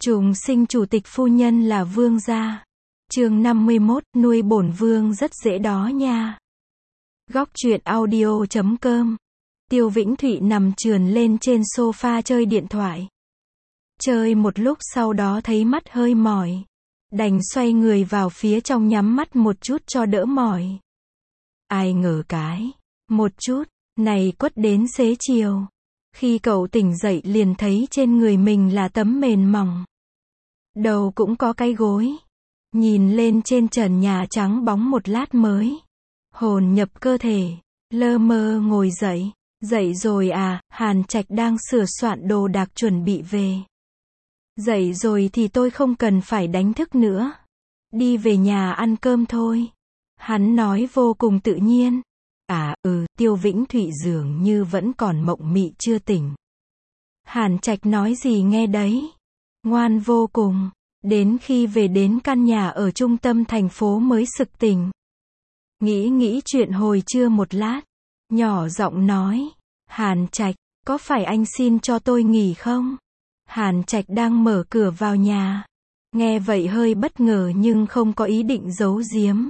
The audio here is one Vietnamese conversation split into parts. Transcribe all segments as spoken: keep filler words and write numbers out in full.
Trùng sinh chủ tịch phu nhân là vương gia. Chương năm mươi mốt, nuôi bổn vương rất dễ đó nha. Góc truyện audio chấm com. Tiêu Vĩnh Thụy nằm trườn lên trên sofa chơi điện thoại. Chơi một lúc sau đó thấy mắt hơi mỏi. Đành xoay người vào phía trong nhắm mắt một chút cho đỡ mỏi. Ai ngờ cái. Một chút, này quất đến xế chiều. Khi cậu tỉnh dậy liền thấy trên người mình là tấm mền mỏng. Đầu cũng có cái gối. Nhìn lên trên trần nhà trắng bóng một lát mới. Hồn nhập cơ thể. Lơ mơ ngồi dậy. Dậy rồi à, Hàn Trạch đang sửa soạn đồ đạc chuẩn bị về. Dậy rồi thì tôi không cần phải đánh thức nữa. Đi về nhà ăn cơm thôi. Hắn nói vô cùng tự nhiên. À, ừ, Tiêu Vĩnh Thụy dường như vẫn còn mộng mị chưa tỉnh. Hàn Trạch nói gì nghe đấy. Ngoan vô cùng. Đến khi về đến căn nhà ở trung tâm thành phố mới sực tỉnh. Nghĩ nghĩ chuyện hồi trưa một lát. Nhỏ giọng nói. Hàn Trạch, có phải anh xin cho tôi nghỉ không? Hàn Trạch đang mở cửa vào nhà. Nghe vậy hơi bất ngờ nhưng không có ý định giấu giếm.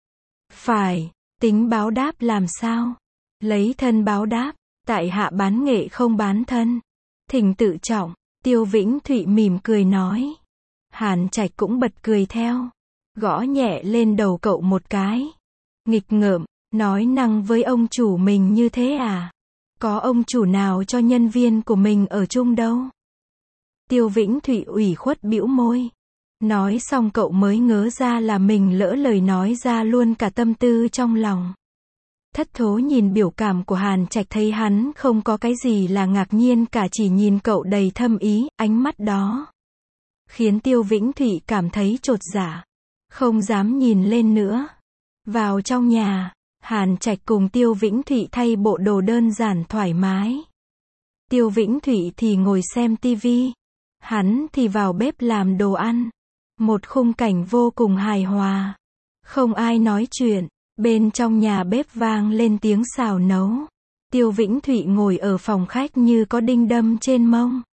Phải, tính báo đáp làm sao? Lấy thân báo đáp, tại hạ bán nghệ không bán thân. Thỉnh tự trọng, Tiêu Vĩnh Thụy mỉm cười nói. Hàn Trạch cũng bật cười theo. Gõ nhẹ lên đầu cậu một cái. Nghịch ngợm, nói năng với ông chủ mình như thế à? Có ông chủ nào cho nhân viên của mình ở chung đâu? Tiêu Vĩnh Thụy ủy khuất bĩu môi. Nói xong cậu mới ngớ ra là mình lỡ lời nói ra luôn cả tâm tư trong lòng. Thất thố nhìn biểu cảm của Hàn Trạch thấy hắn không có cái gì là ngạc nhiên cả, chỉ nhìn cậu đầy thâm ý, ánh mắt đó khiến Tiêu Vĩnh Thụy cảm thấy chột dạ, không dám nhìn lên nữa. Vào trong nhà, Hàn Trạch cùng Tiêu Vĩnh Thụy thay bộ đồ đơn giản thoải mái. Tiêu Vĩnh Thụy thì ngồi xem tivi, hắn thì vào bếp làm đồ ăn. Một khung cảnh vô cùng hài hòa. Không ai nói chuyện, bên trong nhà bếp vang lên tiếng xào nấu. Tiêu Vĩnh Thụy ngồi ở phòng khách như có đinh đâm trên mông.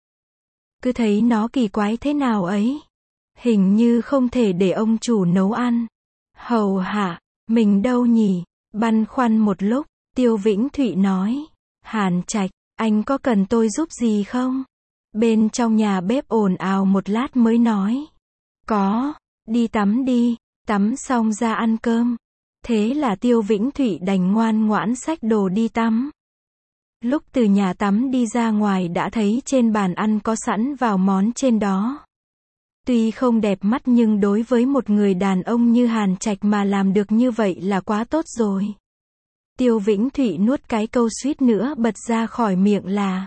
Cứ thấy nó kỳ quái thế nào ấy. Hình như không thể để ông chủ nấu ăn. Hầu hạ, mình đâu nhỉ? Băn khoăn một lúc, Tiêu Vĩnh Thụy nói. Hàn Trạch, anh có cần tôi giúp gì không? Bên trong nhà bếp ồn ào một lát mới nói. Có, đi tắm đi, tắm xong ra ăn cơm. Thế là Tiêu Vĩnh Thụy đành ngoan ngoãn xách đồ đi tắm. Lúc từ nhà tắm đi ra ngoài đã thấy trên bàn ăn có sẵn vào món trên đó. Tuy không đẹp mắt nhưng đối với một người đàn ông như Hàn Trạch mà làm được như vậy là quá tốt rồi. Tiêu Vĩnh Thụy nuốt cái câu suýt nữa bật ra khỏi miệng là.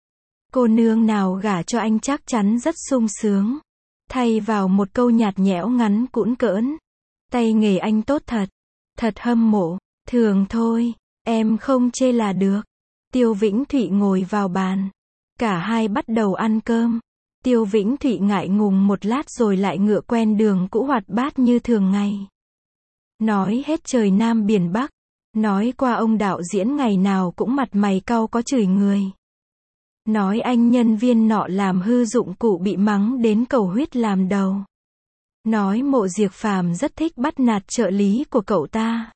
Cô nương nào gả cho anh chắc chắn rất sung sướng. Thay vào một câu nhạt nhẽo ngắn cũn cỡn. Tay nghề anh tốt thật. Thật hâm mộ. Thường thôi, em không chê là được. Tiêu Vĩnh Thụy ngồi vào bàn. Cả hai bắt đầu ăn cơm. Tiêu Vĩnh Thụy ngại ngùng một lát rồi lại ngựa quen đường cũ hoạt bát như thường ngày. Nói hết trời Nam biển Bắc. Nói qua ông đạo diễn ngày nào cũng mặt mày cau có chửi người. Nói anh nhân viên nọ làm hư dụng cụ bị mắng đến cầu huyết làm đầu. Nói Mộ Diệc Phàm rất thích bắt nạt trợ lý của cậu ta.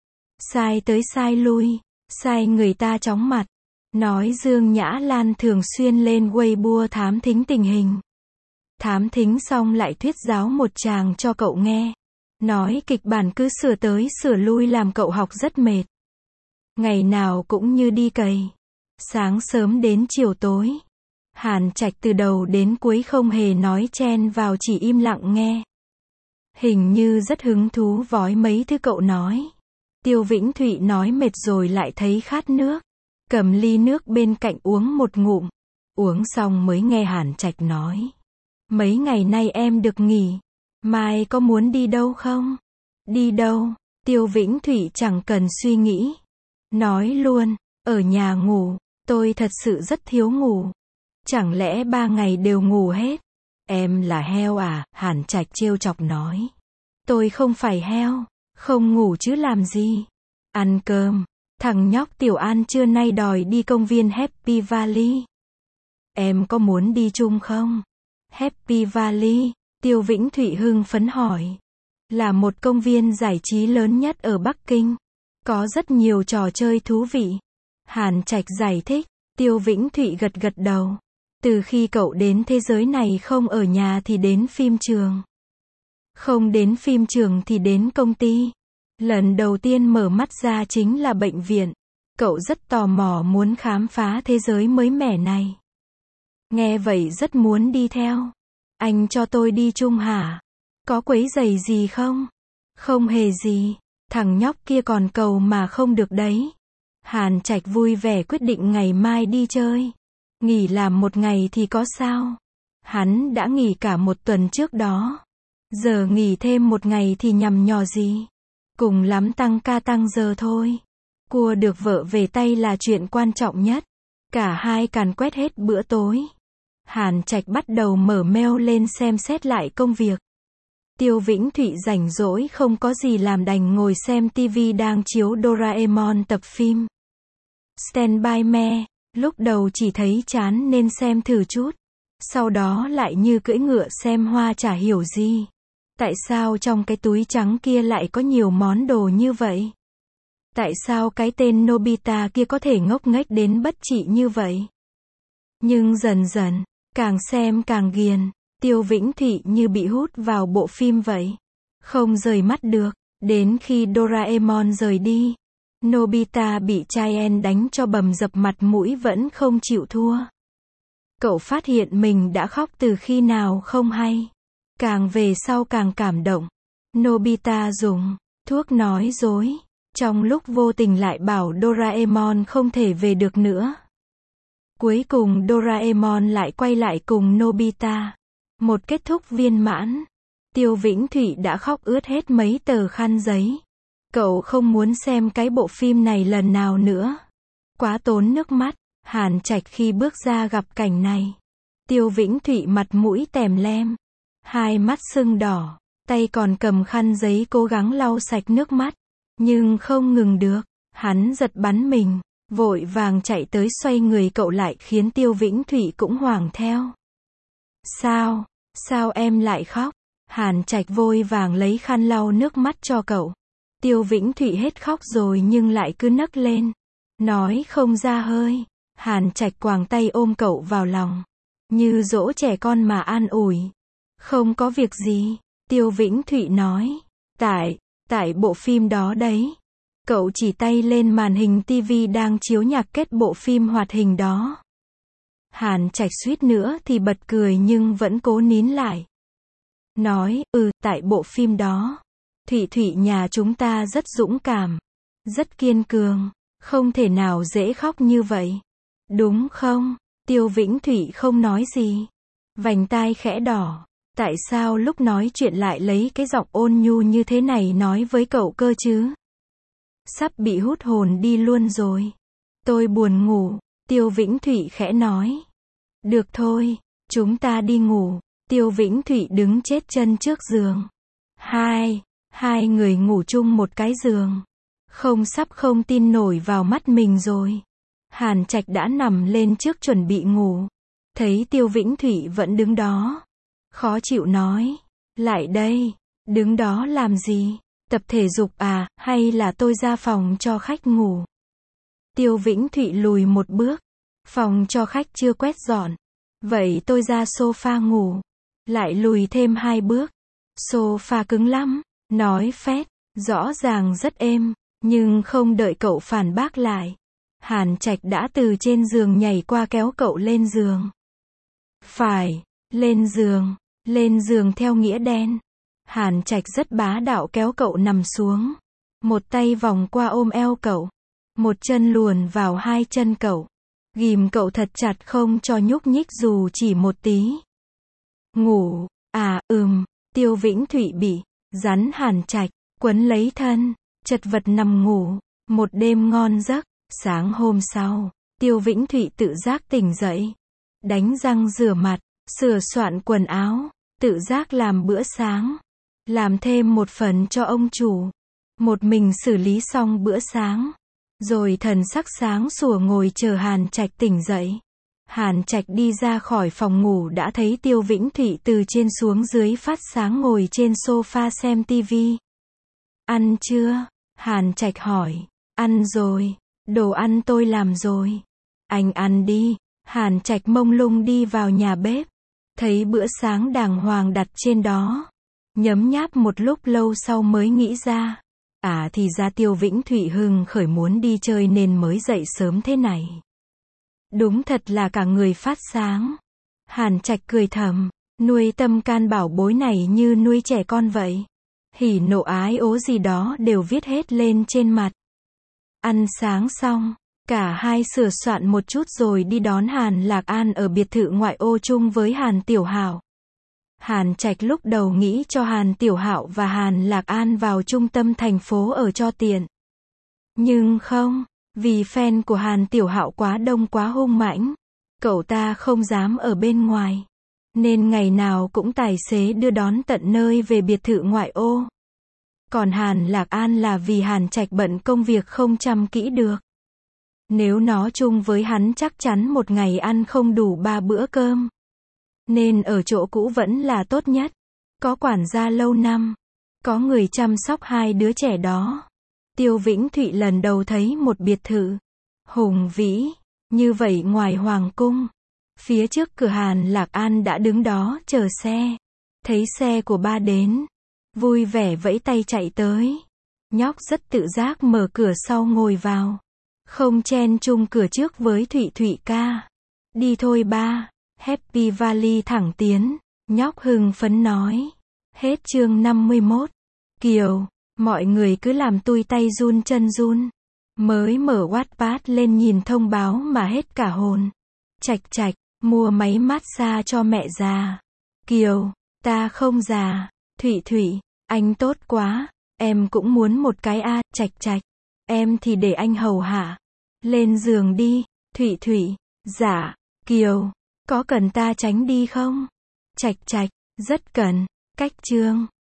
Sai tới sai lui, sai người ta chóng mặt. Nói Dương Nhã Lan thường xuyên lên Weibo thám thính tình hình. Thám thính xong lại thuyết giáo một tràng cho cậu nghe. Nói kịch bản cứ sửa tới sửa lui làm cậu học rất mệt. Ngày nào cũng như đi cày. Sáng sớm đến chiều tối. Hàn Trạch từ đầu đến cuối không hề nói chen vào, chỉ im lặng nghe. Hình như rất hứng thú vói mấy thứ cậu nói. Tiêu Vĩnh Thụy nói mệt rồi lại thấy khát nước. Cầm ly nước bên cạnh uống một ngụm. Uống xong mới nghe Hàn Trạch nói. Mấy ngày nay em được nghỉ. Mai có muốn đi đâu không? Đi đâu? Tiêu Vĩnh Thụy chẳng cần suy nghĩ. Nói luôn, ở nhà ngủ. Tôi thật sự rất thiếu ngủ. Chẳng lẽ ba ngày đều ngủ hết? Em là heo à? Hàn Trạch trêu chọc nói. Tôi không phải heo. Không ngủ chứ làm gì? Ăn cơm. Thằng nhóc Tiểu An trưa nay đòi đi công viên Happy Valley. Em có muốn đi chung không? Happy Valley, Tiêu Vĩnh Thụy hưng phấn hỏi. Là một công viên giải trí lớn nhất ở Bắc Kinh. Có rất nhiều trò chơi thú vị. Hàn Trạch giải thích. Tiêu Vĩnh Thụy gật gật đầu. Từ khi cậu đến thế giới này không ở nhà thì đến phim trường. Không đến phim trường thì đến công ty. Lần đầu tiên mở mắt ra chính là bệnh viện. Cậu rất tò mò muốn khám phá thế giới mới mẻ này. Nghe vậy rất muốn đi theo. Anh cho tôi đi chung hả? Có quấy rầy gì không? Không hề gì. Thằng nhóc kia còn cầu mà không được đấy. Hàn Trạch vui vẻ quyết định ngày mai đi chơi. Nghỉ làm một ngày thì có sao? Hắn đã nghỉ cả một tuần trước đó. Giờ nghỉ thêm một ngày thì nhằm nhò gì? Cùng lắm tăng ca tăng giờ thôi. Cua được vợ về tay là chuyện quan trọng nhất. Cả hai càn quét hết bữa tối. Hàn Trạch bắt đầu mở mail lên xem xét lại công việc. Tiêu Vĩnh Thụy rảnh rỗi không có gì làm đành ngồi xem tivi đang chiếu Doraemon tập phim. Stand by me, lúc đầu chỉ thấy chán nên xem thử chút. Sau đó lại như cưỡi ngựa xem hoa chả hiểu gì. Tại sao trong cái túi trắng kia lại có nhiều món đồ như vậy? Tại sao cái tên Nobita kia có thể ngốc nghếch đến bất trị như vậy? Nhưng dần dần, càng xem càng ghiền. Tiêu Vĩnh Thụy như bị hút vào bộ phim vậy. Không rời mắt được. Đến khi Doraemon rời đi, Nobita bị Chien đánh cho bầm dập mặt mũi vẫn không chịu thua. Cậu phát hiện mình đã khóc từ khi nào không hay. Càng về sau càng cảm động. Nobita dùng thuốc nói dối. Trong lúc vô tình lại bảo Doraemon không thể về được nữa. Cuối cùng Doraemon lại quay lại cùng Nobita. Một kết thúc viên mãn. Tiêu Vĩnh Thụy đã khóc ướt hết mấy tờ khăn giấy. Cậu không muốn xem cái bộ phim này lần nào nữa. Quá tốn nước mắt. Hàn Trạch khi bước ra gặp cảnh này. Tiêu Vĩnh Thụy mặt mũi tèm lem. Hai mắt sưng đỏ. Tay còn cầm khăn giấy cố gắng lau sạch nước mắt. Nhưng không ngừng được. Hắn giật bắn mình. Vội vàng chạy tới xoay người cậu lại khiến Tiêu Vĩnh Thụy cũng hoảng theo. Sao? Sao em lại khóc? Hàn Trạch vội vàng lấy khăn lau nước mắt cho cậu. Tiêu Vĩnh Thụy hết khóc rồi nhưng lại cứ nấc lên. Nói không ra hơi. Hàn Trạch quàng tay ôm cậu vào lòng. Như dỗ trẻ con mà an ủi. Không có việc gì. Tiêu Vĩnh Thụy nói. Tại, tại bộ phim đó đấy. Cậu chỉ tay lên màn hình tivi đang chiếu nhạc kết bộ phim hoạt hình đó. Hàn Trạch suýt nữa thì bật cười nhưng vẫn cố nín lại. Nói, ừ, tại bộ phim đó. Thụy Thụy nhà chúng ta rất dũng cảm. Rất kiên cường. Không thể nào dễ khóc như vậy. Đúng không? Tiêu Vĩnh Thụy không nói gì. Vành tai khẽ đỏ. Tại sao lúc nói chuyện lại lấy cái giọng ôn nhu như thế này nói với cậu cơ chứ? Sắp bị hút hồn đi luôn rồi. Tôi buồn ngủ. Tiêu Vĩnh Thụy khẽ nói. Được thôi, chúng ta đi ngủ. Tiêu Vĩnh Thụy đứng chết chân trước giường. Hai, hai người ngủ chung một cái giường. Không sắp không tin nổi vào mắt mình rồi. Hàn Trạch đã nằm lên trước chuẩn bị ngủ. Thấy Tiêu Vĩnh Thụy vẫn đứng đó. Khó chịu nói. Lại đây, đứng đó làm gì? Tập thể dục à, hay là tôi ra phòng cho khách ngủ? Tiêu Vĩnh Thụy lùi một bước. Phòng cho khách chưa quét dọn. Vậy tôi ra sofa ngủ. Lại lùi thêm hai bước. Sofa cứng lắm. Nói phét. Rõ ràng rất êm. Nhưng không đợi cậu phản bác lại. Hàn Trạch đã từ trên giường nhảy qua kéo cậu lên giường. Phải. Lên giường. Lên giường theo nghĩa đen. Hàn Trạch rất bá đạo kéo cậu nằm xuống. Một tay vòng qua ôm eo cậu. Một chân luồn vào hai chân cậu. Ghìm cậu thật chặt không cho nhúc nhích dù chỉ một tí. Ngủ, à, ừm, Tiêu Vĩnh Thụy bị rắn Hàn Trạch quấn lấy thân, chật vật nằm ngủ. Một đêm ngon giấc. Sáng hôm sau, Tiêu Vĩnh Thụy tự giác tỉnh dậy. Đánh răng rửa mặt, sửa soạn quần áo, tự giác làm bữa sáng. Làm thêm một phần cho ông chủ. Một mình xử lý xong bữa sáng. Rồi thần sắc sáng sủa ngồi chờ Hàn Trạch tỉnh dậy. Hàn Trạch đi ra khỏi phòng ngủ đã thấy Tiêu Vĩnh Thụy từ trên xuống dưới phát sáng ngồi trên sofa xem tivi. Ăn chưa? Hàn Trạch hỏi. Ăn rồi, đồ ăn tôi làm rồi. Anh ăn đi. Hàn Trạch mông lung đi vào nhà bếp, thấy bữa sáng đàng hoàng đặt trên đó. Nhấm nháp một lúc lâu sau mới nghĩ ra. À thì ra Tiêu Vĩnh Thụy hưng khởi muốn đi chơi nên mới dậy sớm thế này. Đúng thật là cả người phát sáng. Hàn Trạch cười thầm, nuôi tâm can bảo bối này như nuôi trẻ con vậy. Hỉ nộ ái ố gì đó đều viết hết lên trên mặt. Ăn sáng xong, cả hai sửa soạn một chút rồi đi đón Hàn Lạc An ở biệt thự ngoại ô chung với Hàn Tiểu Hạo. Hàn Trạch lúc đầu nghĩ cho Hàn Tiểu Hạo và Hàn Lạc An vào trung tâm thành phố ở cho tiện. Nhưng không, vì fan của Hàn Tiểu Hạo quá đông quá hung mãnh, cậu ta không dám ở bên ngoài, nên ngày nào cũng tài xế đưa đón tận nơi về biệt thự ngoại ô. Còn Hàn Lạc An là vì Hàn Trạch bận công việc không chăm kỹ được. Nếu nó chung với hắn chắc chắn một ngày ăn không đủ ba bữa cơm. Nên ở chỗ cũ vẫn là tốt nhất. Có quản gia lâu năm, có người chăm sóc hai đứa trẻ đó. Tiêu Vĩnh Thụy lần đầu thấy một biệt thự hùng vĩ như vậy ngoài hoàng cung. Phía trước cửa Hàn Lạc An đã đứng đó chờ xe. Thấy xe của ba đến, vui vẻ vẫy tay chạy tới. Nhóc rất tự giác mở cửa sau ngồi vào. Không chen chung cửa trước với Thụy Thụy ca. Đi thôi ba. Happy Valley thẳng tiến. Nhóc hưng phấn nói. Hết chương năm mươi mốt. Kiều, mọi người cứ làm tui tay run chân run. Mới mở Wattpad lên nhìn thông báo mà hết cả hồn. Trạch Trạch, mua máy massage cho mẹ già. Kiều, ta không già. Thụy Thụy, anh tốt quá. Em cũng muốn một cái a. Trạch Trạch, em thì để anh hầu hạ. Lên giường đi. Thụy Thụy, dạ. Kiều, có cần ta tránh đi không? Trạch Trạch, rất cần. Cách chương